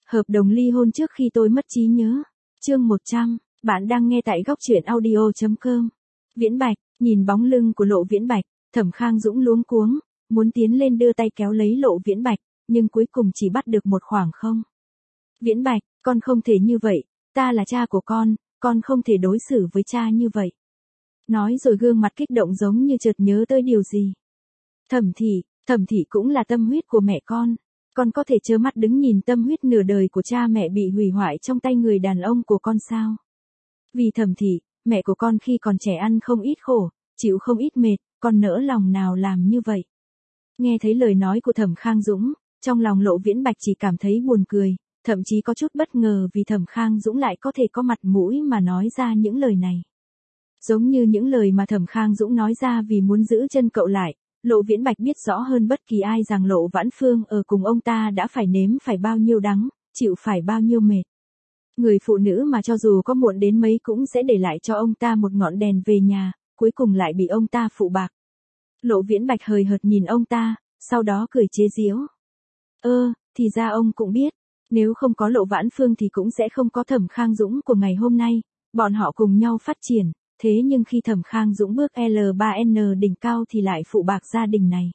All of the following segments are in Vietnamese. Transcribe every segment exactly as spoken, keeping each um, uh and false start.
Hợp đồng ly hôn trước khi tôi mất trí nhớ. Chương một trăm, bạn đang nghe tại góc truyện audio chấm com. Viễn Bạch, nhìn bóng lưng của Lộ Viễn Bạch, Thẩm Khang Dũng luống cuống, muốn tiến lên đưa tay kéo lấy Lộ Viễn Bạch, nhưng cuối cùng chỉ bắt được một khoảng không. Viễn Bạch, con không thể như vậy, ta là cha của con, con không thể đối xử với cha như vậy. Nói rồi gương mặt kích động giống như chợt nhớ tới điều gì. Thẩm Thị, Thẩm Thị cũng là tâm huyết của mẹ con. Con có thể trơ mắt đứng nhìn tâm huyết nửa đời của cha mẹ bị hủy hoại trong tay người đàn ông của con sao? Vì Thẩm Thị, mẹ của con khi còn trẻ ăn không ít khổ, chịu không ít mệt, con nỡ lòng nào làm như vậy? Nghe thấy lời nói của Thẩm Khang Dũng, trong lòng Lộ Viễn Bạch chỉ cảm thấy buồn cười, thậm chí có chút bất ngờ vì Thẩm Khang Dũng lại có thể có mặt mũi mà nói ra những lời này. Giống như những lời mà Thẩm Khang Dũng nói ra vì muốn giữ chân cậu lại, Lộ Viễn Bạch biết rõ hơn bất kỳ ai rằng Lộ Vãn Phương ở cùng ông ta đã phải nếm phải bao nhiêu đắng, chịu phải bao nhiêu mệt. Người phụ nữ mà cho dù có muộn đến mấy cũng sẽ để lại cho ông ta một ngọn đèn về nhà, cuối cùng lại bị ông ta phụ bạc. Lộ Viễn Bạch hời hợt nhìn ông ta, sau đó cười chế giễu. Ơ, thì ra ông cũng biết, nếu không có Lộ Vãn Phương thì cũng sẽ không có Thẩm Khang Dũng của ngày hôm nay, bọn họ cùng nhau phát triển. Thế nhưng khi Thẩm Khang Dũng bước L ba N đỉnh cao thì lại phụ bạc gia đình này.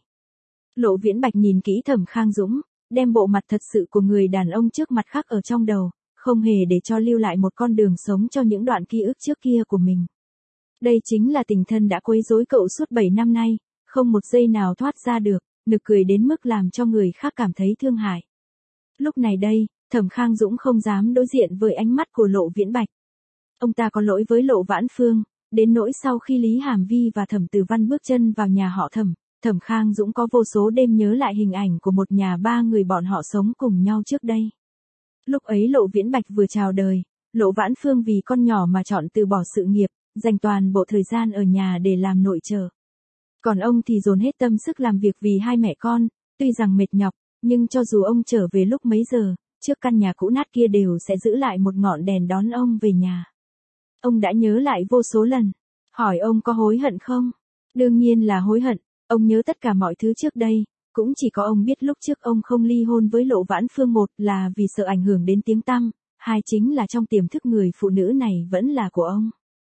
Lộ Viễn Bạch nhìn kỹ Thẩm Khang Dũng, đem bộ mặt thật sự của người đàn ông trước mặt khắc ở trong đầu, không hề để cho lưu lại một con đường sống cho những đoạn ký ức trước kia của mình. Đây chính là tình thân đã quấy rối cậu suốt bảy năm nay, không một giây nào thoát ra được, nực cười đến mức làm cho người khác cảm thấy thương hại. Lúc này đây, Thẩm Khang Dũng không dám đối diện với ánh mắt của Lộ Viễn Bạch. Ông ta có lỗi với Lộ Vãn Phương. Đến nỗi sau khi Lý Hàm Vi và Thẩm Từ Văn bước chân vào nhà họ Thẩm, Thẩm Khang Dũng có vô số đêm nhớ lại hình ảnh của một nhà ba người bọn họ sống cùng nhau trước đây. Lúc ấy Lộ Viễn Bạch vừa chào đời, Lộ Vãn Phương vì con nhỏ mà chọn từ bỏ sự nghiệp, dành toàn bộ thời gian ở nhà để làm nội trợ. Còn ông thì dồn hết tâm sức làm việc vì hai mẹ con, tuy rằng mệt nhọc, nhưng cho dù ông trở về lúc mấy giờ, trước căn nhà cũ nát kia đều sẽ giữ lại một ngọn đèn đón ông về nhà. Ông đã nhớ lại vô số lần. Hỏi ông có hối hận không? Đương nhiên là hối hận, ông nhớ tất cả mọi thứ trước đây, cũng chỉ có ông biết lúc trước ông không ly hôn với Lộ Vãn Phương, một là vì sợ ảnh hưởng đến tiếng tăm, hai chính là trong tiềm thức người phụ nữ này vẫn là của ông.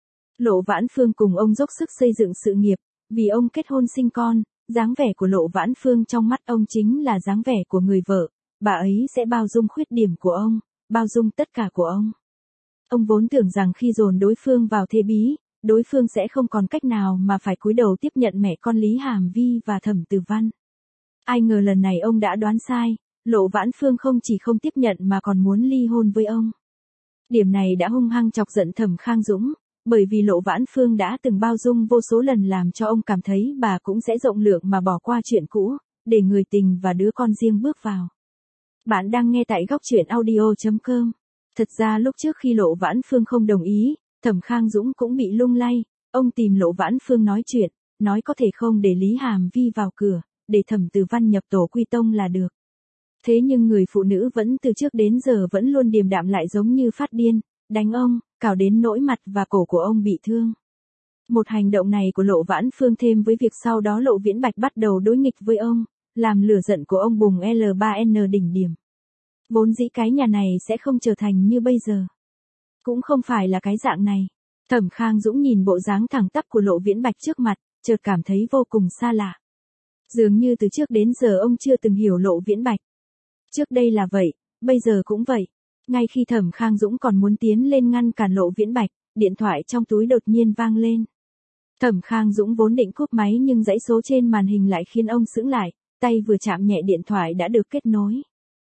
Lộ Vãn Phương cùng ông dốc sức xây dựng sự nghiệp, vì ông kết hôn sinh con, dáng vẻ của Lộ Vãn Phương trong mắt ông chính là dáng vẻ của người vợ, bà ấy sẽ bao dung khuyết điểm của ông, bao dung tất cả của ông. Ông vốn tưởng rằng khi dồn đối phương vào thế bí, đối phương sẽ không còn cách nào mà phải cúi đầu tiếp nhận mẹ con Lý Hàm Vi và Thẩm Từ Văn. Ai ngờ lần này ông đã đoán sai, Lộ Vãn Phương không chỉ không tiếp nhận mà còn muốn ly hôn với ông. Điểm này đã hung hăng chọc giận Thẩm Khang Dũng, bởi vì Lộ Vãn Phương đã từng bao dung vô số lần làm cho ông cảm thấy bà cũng sẽ rộng lượng mà bỏ qua chuyện cũ, để người tình và đứa con riêng bước vào. Bạn đang nghe tại góc truyện audio chấm com. Thật ra lúc trước khi Lộ Vãn Phương không đồng ý, Thẩm Khang Dũng cũng bị lung lay, ông tìm Lộ Vãn Phương nói chuyện, nói có thể không để Lý Hàm Vi vào cửa, để Thẩm Từ Văn nhập tổ quy tông là được. Thế nhưng người phụ nữ vẫn từ trước đến giờ vẫn luôn điềm đạm lại giống như phát điên, đánh ông, cào đến nỗi mặt và cổ của ông bị thương. Một hành động này của Lộ Vãn Phương thêm với việc sau đó Lộ Viễn Bạch bắt đầu đối nghịch với ông, làm lửa giận của ông bùng L ba N đỉnh điểm. Vốn dĩ cái nhà này sẽ không trở thành như bây giờ. Cũng không phải là cái dạng này. Thẩm Khang Dũng nhìn bộ dáng thẳng tắp của Lộ Viễn Bạch trước mặt, chợt cảm thấy vô cùng xa lạ. Dường như từ trước đến giờ ông chưa từng hiểu Lộ Viễn Bạch. Trước đây là vậy, bây giờ cũng vậy. Ngay khi Thẩm Khang Dũng còn muốn tiến lên ngăn cản Lộ Viễn Bạch, điện thoại trong túi đột nhiên vang lên. Thẩm Khang Dũng vốn định cúp máy nhưng dãy số trên màn hình lại khiến ông sững lại, tay vừa chạm nhẹ điện thoại đã được kết nối.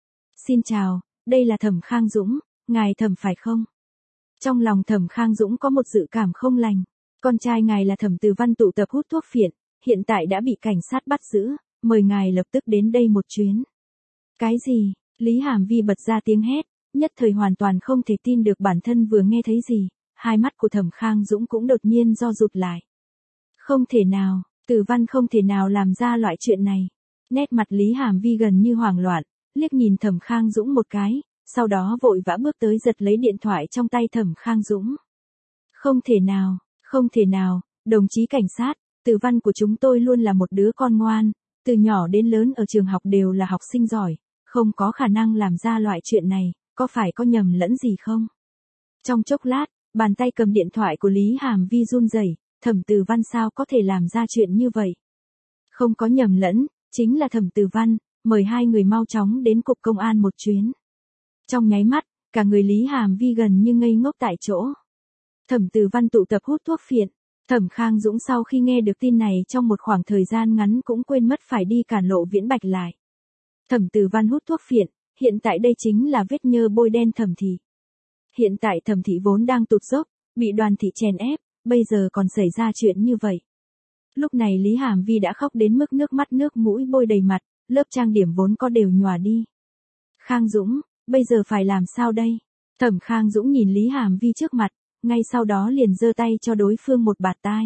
Xin chào, đây là Thẩm Khang Dũng, ngài Thẩm phải không? Trong lòng Thẩm Khang Dũng có một dự cảm không lành. Con trai ngài là Thẩm Từ Văn tụ tập hút thuốc phiện, hiện tại đã bị cảnh sát bắt giữ, mời ngài lập tức đến đây một chuyến. Cái gì? Lý Hàm Vi bật ra tiếng hét, nhất thời hoàn toàn không thể tin được bản thân vừa nghe thấy gì, hai mắt của Thẩm Khang Dũng cũng đột nhiên do rụt lại. Không thể nào, Từ Văn không thể nào làm ra loại chuyện này. Nét mặt Lý Hàm Vi gần như hoảng loạn, liếc nhìn Thẩm Khang Dũng một cái, sau đó vội vã bước tới giật lấy điện thoại trong tay Thẩm Khang Dũng. Không thể nào, không thể nào, đồng chí cảnh sát, Từ Văn của chúng tôi luôn là một đứa con ngoan, từ nhỏ đến lớn ở trường học đều là học sinh giỏi, không có khả năng làm ra loại chuyện này, có phải có nhầm lẫn gì không? Trong chốc lát, bàn tay cầm điện thoại của Lý Hàm Vi run rẩy, Thẩm Từ Văn sao có thể làm ra chuyện như vậy? Không có nhầm lẫn, chính là Thẩm Từ Văn, mời hai người mau chóng đến cục công an một chuyến. Trong nháy mắt, cả người Lý Hàm Vi gần như ngây ngốc tại chỗ. Thẩm Từ Văn tụ tập hút thuốc phiện. Thẩm Khang Dũng sau khi nghe được tin này trong một khoảng thời gian ngắn cũng quên mất phải đi cản Lộ Viễn Bạch lại. Thẩm Từ Văn hút thuốc phiện, hiện tại đây chính là vết nhơ bôi đen Thẩm thị. Hiện tại Thẩm thị vốn đang tụt dốc, bị Đoàn thị chèn ép, bây giờ còn xảy ra chuyện như vậy. Lúc này Lý Hàm Vi đã khóc đến mức nước mắt nước mũi bôi đầy mặt, lớp trang điểm vốn có đều nhòa đi. Khang Dũng, bây giờ phải làm sao đây? Thẩm Khang Dũng nhìn Lý Hàm Vi trước mặt, ngay sau đó liền giơ tay cho đối phương một bạt tai.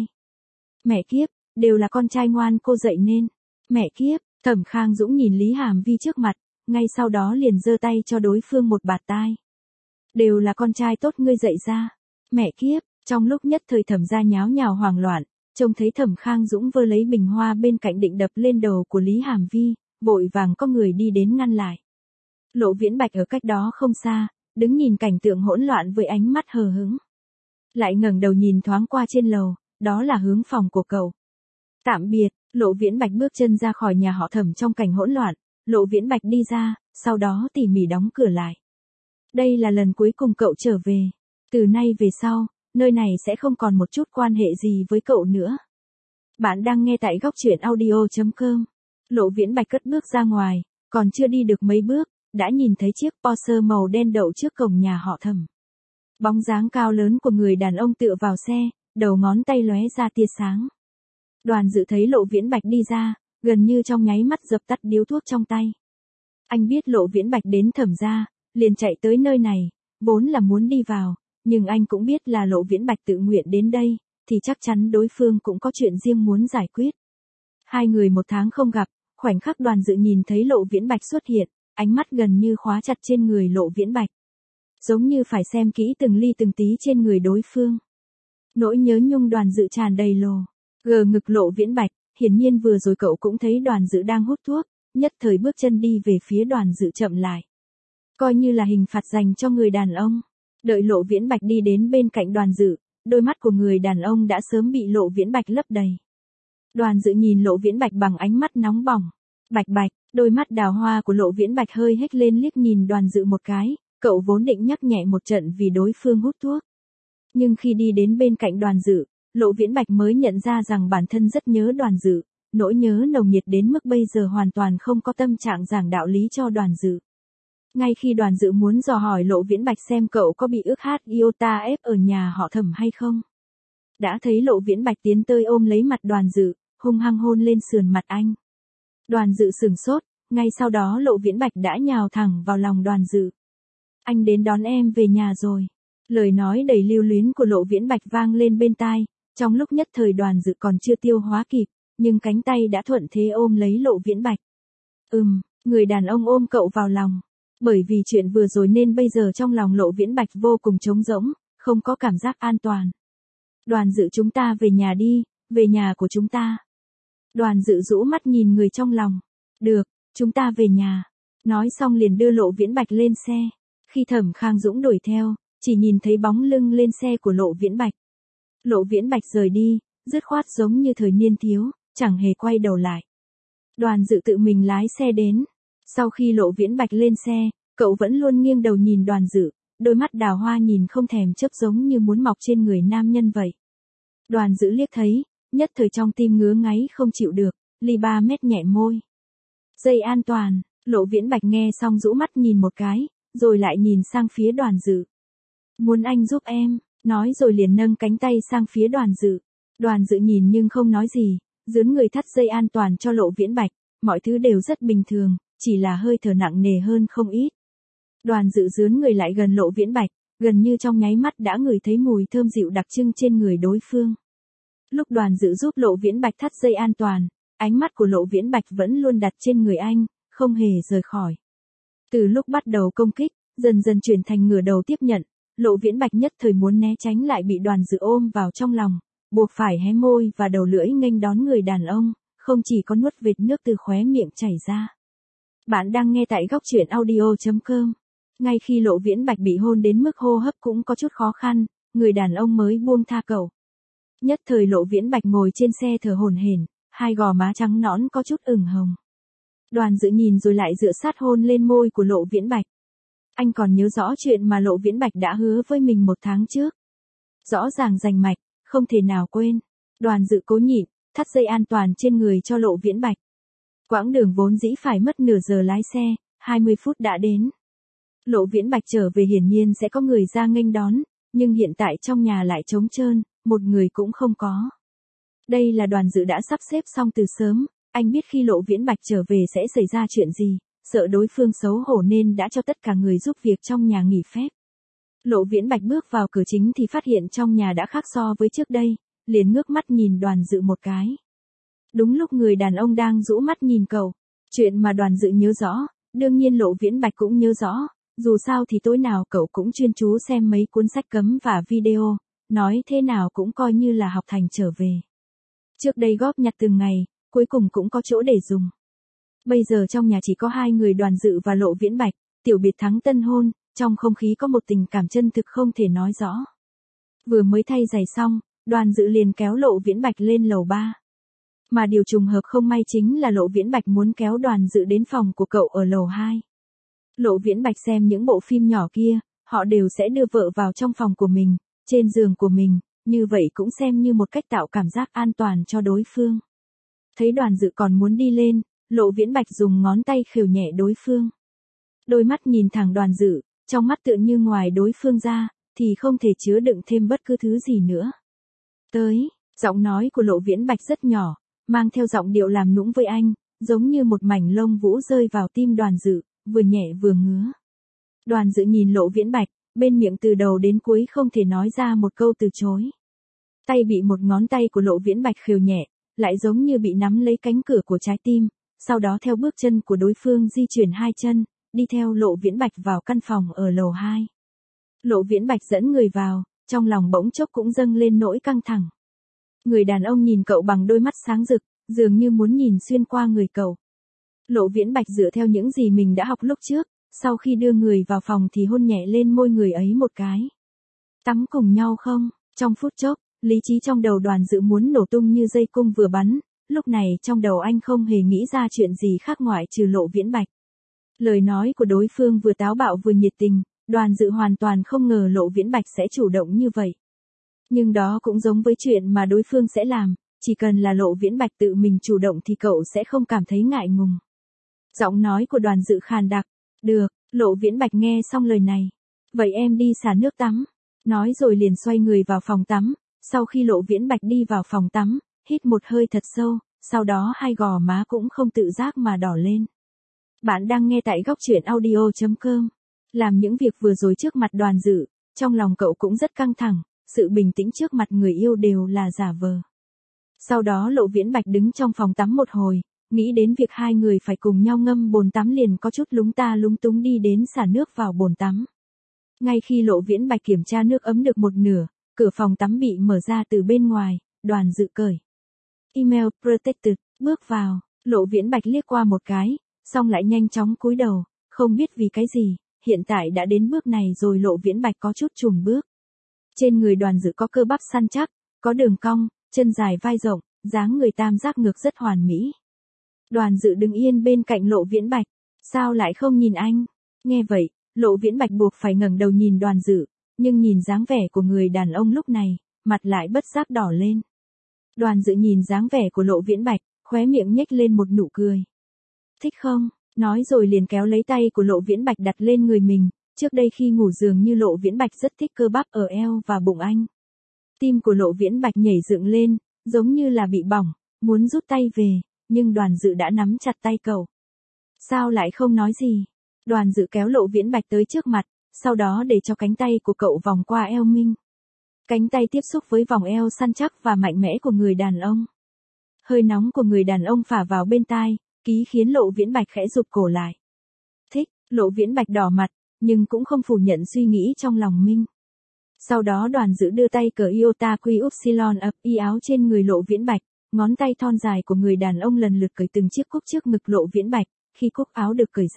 Mẹ kiếp, đều là con trai ngoan cô dạy nên. Mẹ kiếp, Thẩm Khang Dũng nhìn Lý Hàm Vi trước mặt, ngay sau đó liền giơ tay cho đối phương một bạt tai. Đều là con trai tốt ngươi dạy ra. Mẹ kiếp, trong lúc nhất thời Thẩm gia nháo nhào hoảng loạn, trông thấy Thẩm Khang Dũng vơ lấy bình hoa bên cạnh định đập lên đầu của Lý Hàm Vi, vội vàng có người đi đến ngăn lại. Lộ Viễn Bạch ở cách đó không xa, đứng nhìn cảnh tượng hỗn loạn với ánh mắt hờ hững. Lại ngẩng đầu nhìn thoáng qua trên lầu, đó là hướng phòng của cậu. Tạm biệt, Lộ Viễn Bạch bước chân ra khỏi nhà họ Thẩm trong cảnh hỗn loạn, Lộ Viễn Bạch đi ra, sau đó tỉ mỉ đóng cửa lại. Đây là lần cuối cùng cậu trở về. Từ nay về sau, nơi này sẽ không còn một chút quan hệ gì với cậu nữa. Bạn đang nghe tại góc truyện audio chấm com. Lộ Viễn Bạch cất bước ra ngoài, còn chưa đi được mấy bước, đã nhìn thấy chiếc Porsche màu đen đậu trước cổng nhà họ Thẩm. Bóng dáng cao lớn của người đàn ông tựa vào xe, đầu ngón tay lóe ra tia sáng. Đoàn Dự thấy Lộ Viễn Bạch đi ra, gần như trong nháy mắt dập tắt điếu thuốc trong tay. Anh biết Lộ Viễn Bạch đến Thẩm gia, liền chạy tới nơi này, vốn là muốn đi vào, nhưng anh cũng biết là Lộ Viễn Bạch tự nguyện đến đây, thì chắc chắn đối phương cũng có chuyện riêng muốn giải quyết. Hai người một tháng không gặp, khoảnh khắc Đoàn Dự nhìn thấy Lộ Viễn Bạch xuất hiện, ánh mắt gần như khóa chặt trên người Lộ Viễn Bạch. Giống như phải xem kỹ từng ly từng tí trên người đối phương. Nỗi nhớ nhung Đoàn Dự tràn đầy lồ, gờ ngực Lộ Viễn Bạch, hiển nhiên vừa rồi cậu cũng thấy Đoàn Dự đang hút thuốc, nhất thời bước chân đi về phía Đoàn Dự chậm lại. Coi như là hình phạt dành cho người đàn ông. Đợi Lộ Viễn Bạch đi đến bên cạnh Đoàn Dự, đôi mắt của người đàn ông đã sớm bị Lộ Viễn Bạch lấp đầy. Đoàn Dự nhìn Lộ Viễn Bạch bằng ánh mắt nóng bỏng. Bạch bạch, đôi mắt đào hoa của Lộ Viễn Bạch hơi hếch lên liếc nhìn Đoàn Dự một cái, cậu vốn định nhắc nhẹ một trận vì đối phương hút thuốc. Nhưng khi đi đến bên cạnh Đoàn Dự, Lộ Viễn Bạch mới nhận ra rằng bản thân rất nhớ Đoàn Dự, nỗi nhớ nồng nhiệt đến mức bây giờ hoàn toàn không có tâm trạng giảng đạo lý cho Đoàn Dự. Ngay khi Đoàn Dự muốn dò hỏi Lộ Viễn Bạch xem cậu có bị ức hát iota ép ở nhà họ Thẩm hay không, đã thấy Lộ Viễn Bạch tiến tới ôm lấy mặt Đoàn Dự, hung hăng hôn lên sườn mặt anh. Đoàn Dự sửng sốt, ngay sau đó Lộ Viễn Bạch đã nhào thẳng vào lòng Đoàn Dự. Anh đến đón em về nhà rồi. Lời nói đầy lưu luyến của Lộ Viễn Bạch vang lên bên tai, trong lúc nhất thời Đoàn Dự còn chưa tiêu hóa kịp, nhưng cánh tay đã thuận thế ôm lấy Lộ Viễn Bạch. Ừm, người đàn ông ôm cậu vào lòng. Bởi vì chuyện vừa rồi nên bây giờ trong lòng Lộ Viễn Bạch vô cùng trống rỗng, không có cảm giác an toàn. Đoàn Dự chúng ta về nhà đi, về nhà của chúng ta. Đoàn Dự rũ mắt nhìn người trong lòng. Được, chúng ta về nhà. Nói xong liền đưa Lộ Viễn Bạch lên xe. Khi Thẩm Khang Dũng đuổi theo, chỉ nhìn thấy bóng lưng lên xe của Lộ Viễn Bạch. Lộ Viễn Bạch rời đi, dứt khoát giống như thời niên thiếu, chẳng hề quay đầu lại. Đoàn Dự tự mình lái xe đến. Sau khi Lộ Viễn Bạch lên xe, cậu vẫn luôn nghiêng đầu nhìn Đoàn Dự, đôi mắt đào hoa nhìn không thèm chớp giống như muốn mọc trên người nam nhân vậy. Đoàn Dự liếc thấy, nhất thời trong tim ngứa ngáy không chịu được, ly ba mét nhẹ môi. Dây an toàn, Lộ Viễn Bạch nghe xong rũ mắt nhìn một cái, rồi lại nhìn sang phía Đoàn Dự. Muốn anh giúp em, nói rồi liền nâng cánh tay sang phía Đoàn Dự. Đoàn Dự nhìn nhưng không nói gì, dướn người thắt dây an toàn cho Lộ Viễn Bạch, mọi thứ đều rất bình thường, chỉ là hơi thở nặng nề hơn không ít. Đoàn Dự dướn người lại gần Lộ Viễn Bạch, gần như trong nháy mắt đã ngửi thấy mùi thơm dịu đặc trưng trên người đối phương. Lúc Đoàn Dự giúp Lộ Viễn Bạch thắt dây an toàn, ánh mắt của Lộ Viễn Bạch vẫn luôn đặt trên người anh, không hề rời khỏi. Từ lúc bắt đầu công kích, dần dần chuyển thành ngửa đầu tiếp nhận, Lộ Viễn Bạch nhất thời muốn né tránh lại bị Đoàn Dự ôm vào trong lòng, buộc phải hé môi và đầu lưỡi nghênh đón người đàn ông, không chỉ có nuốt vệt nước từ khóe miệng chảy ra. Bạn đang nghe tại góc truyện audio chấm com. Ngay khi Lộ Viễn Bạch bị hôn đến mức hô hấp cũng có chút khó khăn, người đàn ông mới buông tha cậu. Nhất thời Lộ Viễn Bạch ngồi trên xe thở hổn hển, hai gò má trắng nõn có chút ửng hồng. Đoàn Dự nhìn rồi lại dựa sát hôn lên môi của Lộ Viễn Bạch. Anh còn nhớ rõ chuyện mà Lộ Viễn Bạch đã hứa với mình một tháng trước. Rõ ràng rành mạch, không thể nào quên. Đoàn Dự cố nhịn, thắt dây an toàn trên người cho Lộ Viễn Bạch. Quãng đường vốn dĩ phải mất nửa giờ lái xe, hai mươi phút đã đến. Lộ Viễn Bạch trở về hiển nhiên sẽ có người ra nghênh đón, nhưng hiện tại trong nhà lại trống trơn, một người cũng không có. Đây là Đoàn Dự đã sắp xếp xong từ sớm, anh biết khi Lộ Viễn Bạch trở về sẽ xảy ra chuyện gì, sợ đối phương xấu hổ nên đã cho tất cả người giúp việc trong nhà nghỉ phép. Lộ Viễn Bạch bước vào cửa chính thì phát hiện trong nhà đã khác so với trước đây, liền ngước mắt nhìn Đoàn Dự một cái. Đúng lúc người đàn ông đang rũ mắt nhìn cậu, chuyện mà Đoàn Dự nhớ rõ, đương nhiên Lộ Viễn Bạch cũng nhớ rõ, dù sao thì tối nào cậu cũng chuyên chú xem mấy cuốn sách cấm và video, nói thế nào cũng coi như là học thành trở về. Trước đây góp nhặt từng ngày, cuối cùng cũng có chỗ để dùng. Bây giờ trong nhà chỉ có hai người Đoàn Dự và Lộ Viễn Bạch, tiểu biệt thắng tân hôn, trong không khí có một tình cảm chân thực không thể nói rõ. Vừa mới thay giày xong, Đoàn Dự liền kéo Lộ Viễn Bạch lên lầu ba. Mà điều trùng hợp không may chính là Lộ Viễn Bạch muốn kéo Đoàn Dự đến phòng của cậu ở lầu hai. Lộ Viễn Bạch xem những bộ phim nhỏ kia, họ đều sẽ đưa vợ vào trong phòng của mình, trên giường của mình, như vậy cũng xem như một cách tạo cảm giác an toàn cho đối phương. Thấy Đoàn Dự còn muốn đi lên, Lộ Viễn Bạch dùng ngón tay khều nhẹ đối phương. Đôi mắt nhìn thẳng Đoàn Dự, trong mắt tựa như ngoài đối phương ra, thì không thể chứa đựng thêm bất cứ thứ gì nữa. Tới, giọng nói của Lộ Viễn Bạch rất nhỏ, mang theo giọng điệu làm nũng với anh, giống như một mảnh lông vũ rơi vào tim Đoàn Dự, vừa nhẹ vừa ngứa. Đoàn Dự nhìn Lộ Viễn Bạch, bên miệng từ đầu đến cuối không thể nói ra một câu từ chối. Tay bị một ngón tay của Lộ Viễn Bạch khều nhẹ, lại giống như bị nắm lấy cánh cửa của trái tim, sau đó theo bước chân của đối phương di chuyển hai chân, đi theo Lộ Viễn Bạch vào căn phòng ở lầu hai. Lộ Viễn Bạch dẫn người vào, trong lòng bỗng chốc cũng dâng lên nỗi căng thẳng. Người đàn ông nhìn cậu bằng đôi mắt sáng rực, dường như muốn nhìn xuyên qua người cậu. Lộ Viễn Bạch dựa theo những gì mình đã học lúc trước, sau khi đưa người vào phòng thì hôn nhẹ lên môi người ấy một cái. Tắm cùng nhau không? Trong phút chốc, lý trí trong đầu Đoàn Dự muốn nổ tung như dây cung vừa bắn, lúc này trong đầu anh không hề nghĩ ra chuyện gì khác ngoại trừ Lộ Viễn Bạch. Lời nói của đối phương vừa táo bạo vừa nhiệt tình, Đoàn Dự hoàn toàn không ngờ Lộ Viễn Bạch sẽ chủ động như vậy. Nhưng đó cũng giống với chuyện mà đối phương sẽ làm, chỉ cần là Lộ Viễn Bạch tự mình chủ động thì cậu sẽ không cảm thấy ngại ngùng. Giọng nói của Đoàn Dự khàn đặc. Được, Lộ Viễn Bạch nghe xong lời này. Vậy em đi xả nước tắm. Nói rồi liền xoay người vào phòng tắm. Sau khi Lộ Viễn Bạch đi vào phòng tắm, hít một hơi thật sâu, sau đó hai gò má cũng không tự giác mà đỏ lên. Bạn đang nghe tại góc truyện audio chấm com. Làm những việc vừa rồi trước mặt Đoàn Dự, trong lòng cậu cũng rất căng thẳng, sự bình tĩnh trước mặt người yêu đều là giả vờ. Sau đó Lộ Viễn Bạch đứng trong phòng tắm một hồi, nghĩ đến việc hai người phải cùng nhau ngâm bồn tắm liền có chút lúng ta lúng túng đi đến xả nước vào bồn tắm. Ngay khi Lộ Viễn Bạch kiểm tra nước ấm được một nửa, cửa phòng tắm bị mở ra từ bên ngoài, Đoàn Dự cởi email protected, bước vào, Lộ Viễn Bạch liếc qua một cái, xong lại nhanh chóng cúi đầu, không biết vì cái gì, hiện tại đã đến bước này rồi Lộ Viễn Bạch có chút chùn bước. Trên người Đoàn Dự có cơ bắp săn chắc, có đường cong, chân dài vai rộng, dáng người tam giác ngực rất hoàn mỹ. Đoàn Dự đứng yên bên cạnh Lộ Viễn Bạch, sao lại không nhìn anh? Nghe vậy, Lộ Viễn Bạch buộc phải ngẩng đầu nhìn Đoàn Dự, nhưng nhìn dáng vẻ của người đàn ông lúc này, mặt lại bất giác đỏ lên. Đoàn Dự nhìn dáng vẻ của Lộ Viễn Bạch, khóe miệng nhếch lên một nụ cười. Thích không? Nói rồi liền kéo lấy tay của Lộ Viễn Bạch đặt lên người mình, trước đây khi ngủ dường như Lộ Viễn Bạch rất thích cơ bắp ở eo và bụng anh. Tim của Lộ Viễn Bạch nhảy dựng lên, giống như là bị bỏng, muốn rút tay về, nhưng Đoàn Dự đã nắm chặt tay cậu. Sao lại không nói gì? Đoàn Dự kéo Lộ Viễn Bạch tới trước mặt, sau đó để cho cánh tay của cậu vòng qua eo mình. Cánh tay tiếp xúc với vòng eo săn chắc và mạnh mẽ của người đàn ông. Hơi nóng của người đàn ông phả vào bên tai, ký khiến Lộ Viễn Bạch khẽ rụt cổ lại. Thích, Lộ Viễn Bạch đỏ mặt, nhưng cũng không phủ nhận suy nghĩ trong lòng mình. Sau đó Đoàn Dự đưa tay cởi iota quy upsilon ập y áo trên người Lộ Viễn Bạch, ngón tay thon dài của người đàn ông lần lượt cởi từng chiếc cúc trước ngực Lộ Viễn Bạch, khi cúc áo được cởi ra,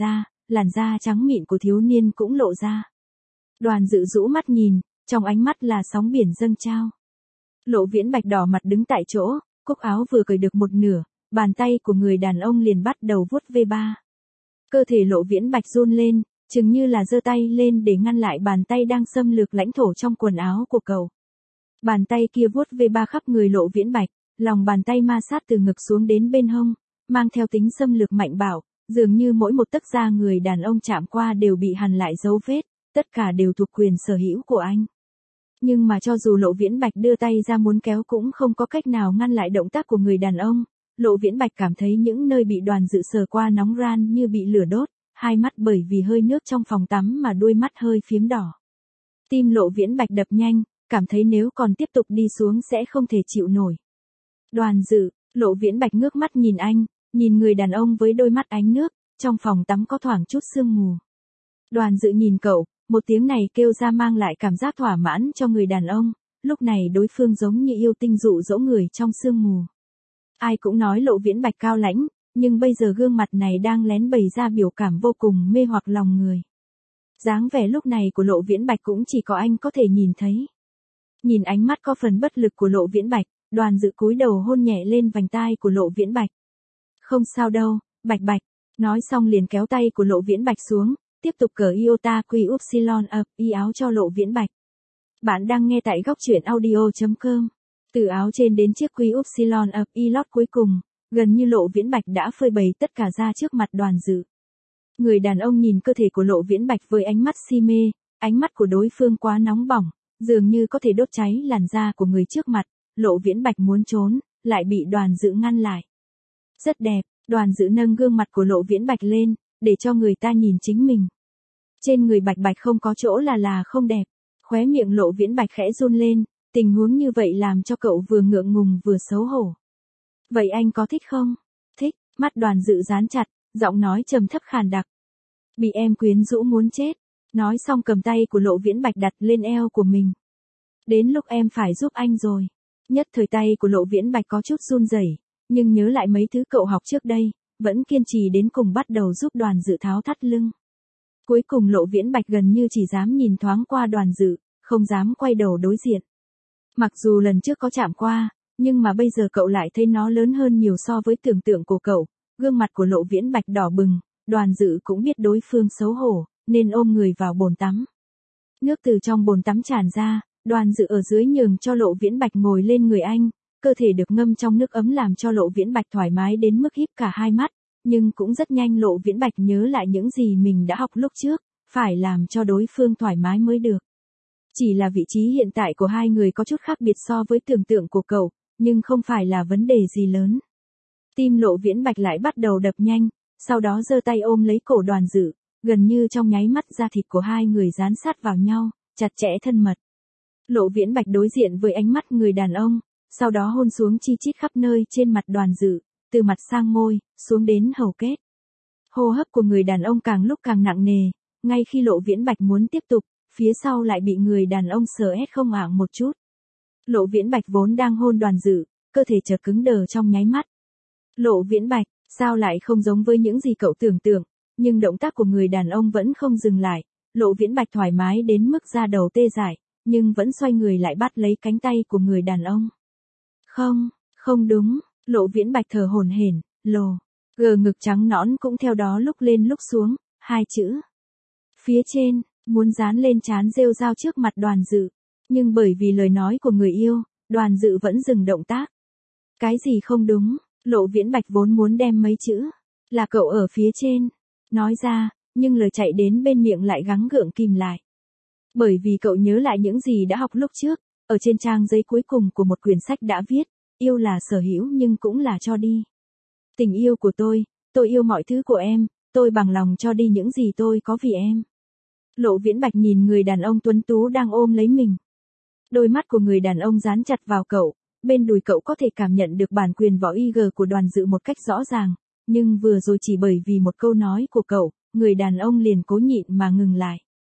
làn da trắng mịn của thiếu niên cũng lộ ra. Đoàn Dự rũ mắt nhìn, trong ánh mắt là sóng biển dâng trao. Lộ Viễn Bạch đỏ mặt đứng tại chỗ, cúc áo vừa cởi được một nửa, bàn tay của người đàn ông liền bắt đầu vuốt ve ba. Cơ thể Lộ Viễn Bạch run lên, chừng như là giơ tay lên để ngăn lại bàn tay đang xâm lược lãnh thổ trong quần áo của cậu. Bàn tay kia vuốt ve ba khắp người Lộ Viễn Bạch, lòng bàn tay ma sát từ ngực xuống đến bên hông, mang theo tính xâm lược mạnh bạo, dường như mỗi một tấc da người đàn ông chạm qua đều bị hằn lại dấu vết, tất cả đều thuộc quyền sở hữu của anh. Nhưng mà cho dù Lộ Viễn Bạch đưa tay ra muốn kéo cũng không có cách nào ngăn lại động tác của người đàn ông. Lộ Viễn Bạch cảm thấy những nơi bị Đoàn Dự sờ qua nóng ran như bị lửa đốt, hai mắt bởi vì hơi nước trong phòng tắm mà đôi mắt hơi phiếm đỏ. Tim Lộ Viễn Bạch đập nhanh, cảm thấy nếu còn tiếp tục đi xuống sẽ không thể chịu nổi. Đoàn Dự, Lộ Viễn Bạch ngước mắt nhìn anh, nhìn người đàn ông với đôi mắt ánh nước, trong phòng tắm có thoảng chút sương mù. Đoàn Dự nhìn cậu, một tiếng này kêu ra mang lại cảm giác thỏa mãn cho người đàn ông, lúc này đối phương giống như yêu tinh dụ dỗ người trong sương mù. Ai cũng nói Lộ Viễn Bạch cao lãnh, nhưng bây giờ gương mặt này đang lén bày ra biểu cảm vô cùng mê hoặc lòng người. Dáng vẻ lúc này của Lộ Viễn Bạch cũng chỉ có anh có thể nhìn thấy. Nhìn ánh mắt có phần bất lực của Lộ Viễn Bạch, Đoàn Dự cúi đầu hôn nhẹ lên vành tai của Lộ Viễn Bạch. Không sao đâu, Bạch Bạch, nói xong liền kéo tay của Lộ Viễn Bạch xuống, tiếp tục cởi iota quy upsilon up y áo cho Lộ Viễn Bạch. Bạn đang nghe tại góc truyện audio chấm com. Từ áo trên đến chiếc quy upsilon up y lót cuối cùng, gần như Lộ Viễn Bạch đã phơi bày tất cả ra trước mặt Đoàn Dự. Người đàn ông nhìn cơ thể của Lộ Viễn Bạch với ánh mắt si mê, ánh mắt của đối phương quá nóng bỏng, dường như có thể đốt cháy làn da của người trước mặt. Lộ Viễn Bạch muốn trốn, lại bị Đoàn Dự ngăn lại. Rất đẹp, Đoàn Dự nâng gương mặt của Lộ Viễn Bạch lên, để cho người ta nhìn chính mình. Trên người Bạch Bạch không có chỗ là là không đẹp, khóe miệng Lộ Viễn Bạch khẽ run lên, tình huống như vậy làm cho cậu vừa ngượng ngùng vừa xấu hổ. Vậy anh có thích không? Thích, mắt Đoàn Dự dán chặt, giọng nói trầm thấp khàn đặc. Bị em quyến rũ muốn chết, nói xong cầm tay của Lộ Viễn Bạch đặt lên eo của mình. Đến lúc em phải giúp anh rồi. Nhất thời tay của Lộ Viễn Bạch có chút run rẩy, nhưng nhớ lại mấy thứ cậu học trước đây, vẫn kiên trì đến cùng bắt đầu giúp Đoàn Dự tháo thắt lưng. Cuối cùng Lộ Viễn Bạch gần như chỉ dám nhìn thoáng qua Đoàn Dự, không dám quay đầu đối diện. Mặc dù lần trước có chạm qua, nhưng mà bây giờ cậu lại thấy nó lớn hơn nhiều so với tưởng tượng của cậu, gương mặt của Lộ Viễn Bạch đỏ bừng, Đoàn Dự cũng biết đối phương xấu hổ, nên ôm người vào bồn tắm. Nước từ trong bồn tắm tràn ra, Đoàn Dự ở dưới nhường cho Lộ Viễn Bạch ngồi lên người anh, cơ thể được ngâm trong nước ấm làm cho Lộ Viễn Bạch thoải mái đến mức híp cả hai mắt, nhưng cũng rất nhanh Lộ Viễn Bạch nhớ lại những gì mình đã học lúc trước, phải làm cho đối phương thoải mái mới được. Chỉ là vị trí hiện tại của hai người có chút khác biệt so với tưởng tượng của cậu, nhưng không phải là vấn đề gì lớn. Tim Lộ Viễn Bạch lại bắt đầu đập nhanh, sau đó giơ tay ôm lấy cổ Đoàn Dự, gần như trong nháy mắt da thịt của hai người dán sát vào nhau, chặt chẽ thân mật. Lộ Viễn Bạch đối diện với ánh mắt người đàn ông, sau đó hôn xuống chi chít khắp nơi trên mặt Đoàn Dự, từ mặt sang môi, xuống đến hầu kết. Hô hấp của người đàn ông càng lúc càng nặng nề, ngay khi Lộ Viễn Bạch muốn tiếp tục, phía sau lại bị người đàn ông sờ ét không ảng một chút. Lộ Viễn Bạch vốn đang hôn Đoàn Dự, cơ thể chợt cứng đờ trong nháy mắt. Lộ Viễn Bạch, sao lại không giống với những gì cậu tưởng tượng, nhưng động tác của người đàn ông vẫn không dừng lại. Lộ Viễn Bạch thoải mái đến mức da đầu tê dại, nhưng vẫn xoay người lại bắt lấy cánh tay của người đàn ông. Không, không đúng, Lộ Viễn Bạch thở hổn hển, lồ, gờ ngực trắng nõn cũng theo đó lúc lên lúc xuống, hai chữ. Phía trên, muốn dán lên trán rêu rao trước mặt Đoàn Dự, nhưng bởi vì lời nói của người yêu, Đoàn Dự vẫn dừng động tác. Cái gì không đúng, Lộ Viễn Bạch vốn muốn đem mấy chữ, là cậu ở phía trên, nói ra, nhưng lời chạy đến bên miệng lại gắng gượng kìm lại. Bởi vì cậu nhớ lại những gì đã học lúc trước, ở trên trang giấy cuối cùng của một quyển sách đã viết, yêu là sở hữu nhưng cũng là cho đi. Tình yêu của tôi, tôi yêu mọi thứ của em, tôi bằng lòng cho đi những gì tôi có vì em. Lộ Viễn Bạch nhìn người đàn ông tuấn tú đang ôm lấy mình. Đôi mắt của người đàn ông dán chặt vào cậu, bên đùi cậu có thể cảm nhận được bản quyền võ i giê của Đoàn Dự một cách rõ ràng, nhưng vừa rồi chỉ bởi vì một câu nói của cậu, người đàn ông liền cố nhịn mà ngừng lại.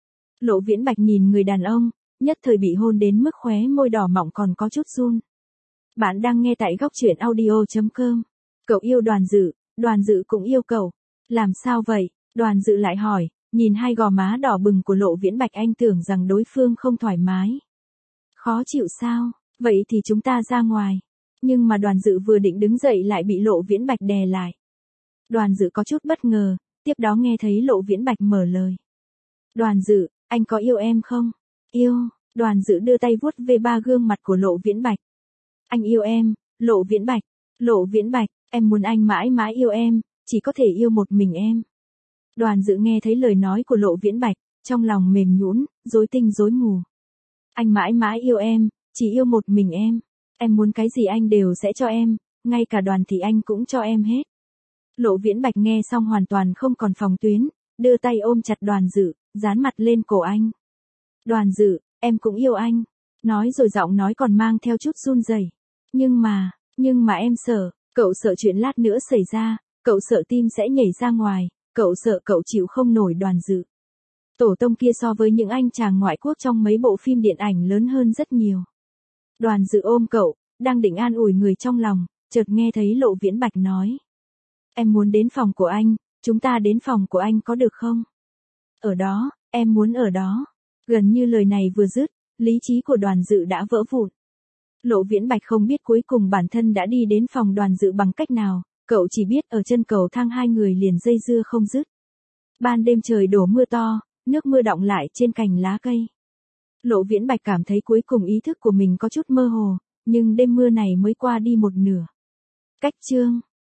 Lộ Viễn Bạch nhìn người đàn ông, nhất thời bị hôn đến mức khóe môi đỏ mọng còn có chút run. Bạn đang nghe tại góc truyện audio chấm com. Cậu yêu Đoàn Dự, Đoàn Dự cũng yêu cậu. Làm sao vậy? Đoàn Dự lại hỏi, nhìn hai gò má đỏ bừng của Lộ Viễn Bạch anh tưởng rằng đối phương không thoải mái. Khó chịu sao, vậy thì chúng ta ra ngoài. Nhưng mà Đoàn Dự vừa định đứng dậy lại bị Lộ Viễn Bạch đè lại. Đoàn Dự có chút bất ngờ, tiếp đó nghe thấy Lộ Viễn Bạch mở lời. Đoàn Dự, anh có yêu em không? Yêu, Đoàn Dự đưa tay vuốt về ba gương mặt của Lộ Viễn Bạch. Anh yêu em, Lộ Viễn Bạch, Lộ Viễn Bạch, em muốn anh mãi mãi yêu em, chỉ có thể yêu một mình em. Đoàn Dự nghe thấy lời nói của Lộ Viễn Bạch, trong lòng mềm nhũn, rối tinh rối mù. Anh mãi mãi yêu em, chỉ yêu một mình em. Em muốn cái gì anh đều sẽ cho em, ngay cả Đoàn thì anh cũng cho em hết. Lộ Viễn Bạch nghe xong hoàn toàn không còn phòng tuyến, đưa tay ôm chặt Đoàn Dự, dán mặt lên cổ anh. Đoàn Dự, em cũng yêu anh. Nói rồi giọng nói còn mang theo chút run rẩy. Nhưng mà, nhưng mà em sợ, cậu sợ chuyện lát nữa xảy ra, cậu sợ tim sẽ nhảy ra ngoài, cậu sợ cậu chịu không nổi Đoàn Dự. Tổ tông kia so với những anh chàng ngoại quốc trong mấy bộ phim điện ảnh lớn hơn rất nhiều. Đoàn Dự ôm cậu, đang định an ủi người trong lòng, chợt nghe thấy Lộ Viễn Bạch nói. Em muốn đến phòng của anh, chúng ta đến phòng của anh có được không? Ở đó, em muốn ở đó. Gần như lời này vừa dứt, lý trí của Đoàn Dự đã vỡ vụn. Lộ Viễn Bạch không biết cuối cùng bản thân đã đi đến phòng Đoàn Dự bằng cách nào, cậu chỉ biết ở chân cầu thang hai người liền dây dưa không dứt. Ban đêm trời đổ mưa to, nước mưa đọng lại trên cành lá cây. Lộ Viễn Bạch cảm thấy cuối cùng ý thức của mình có chút mơ hồ, nhưng đêm mưa này mới qua đi một nửa. Cách chương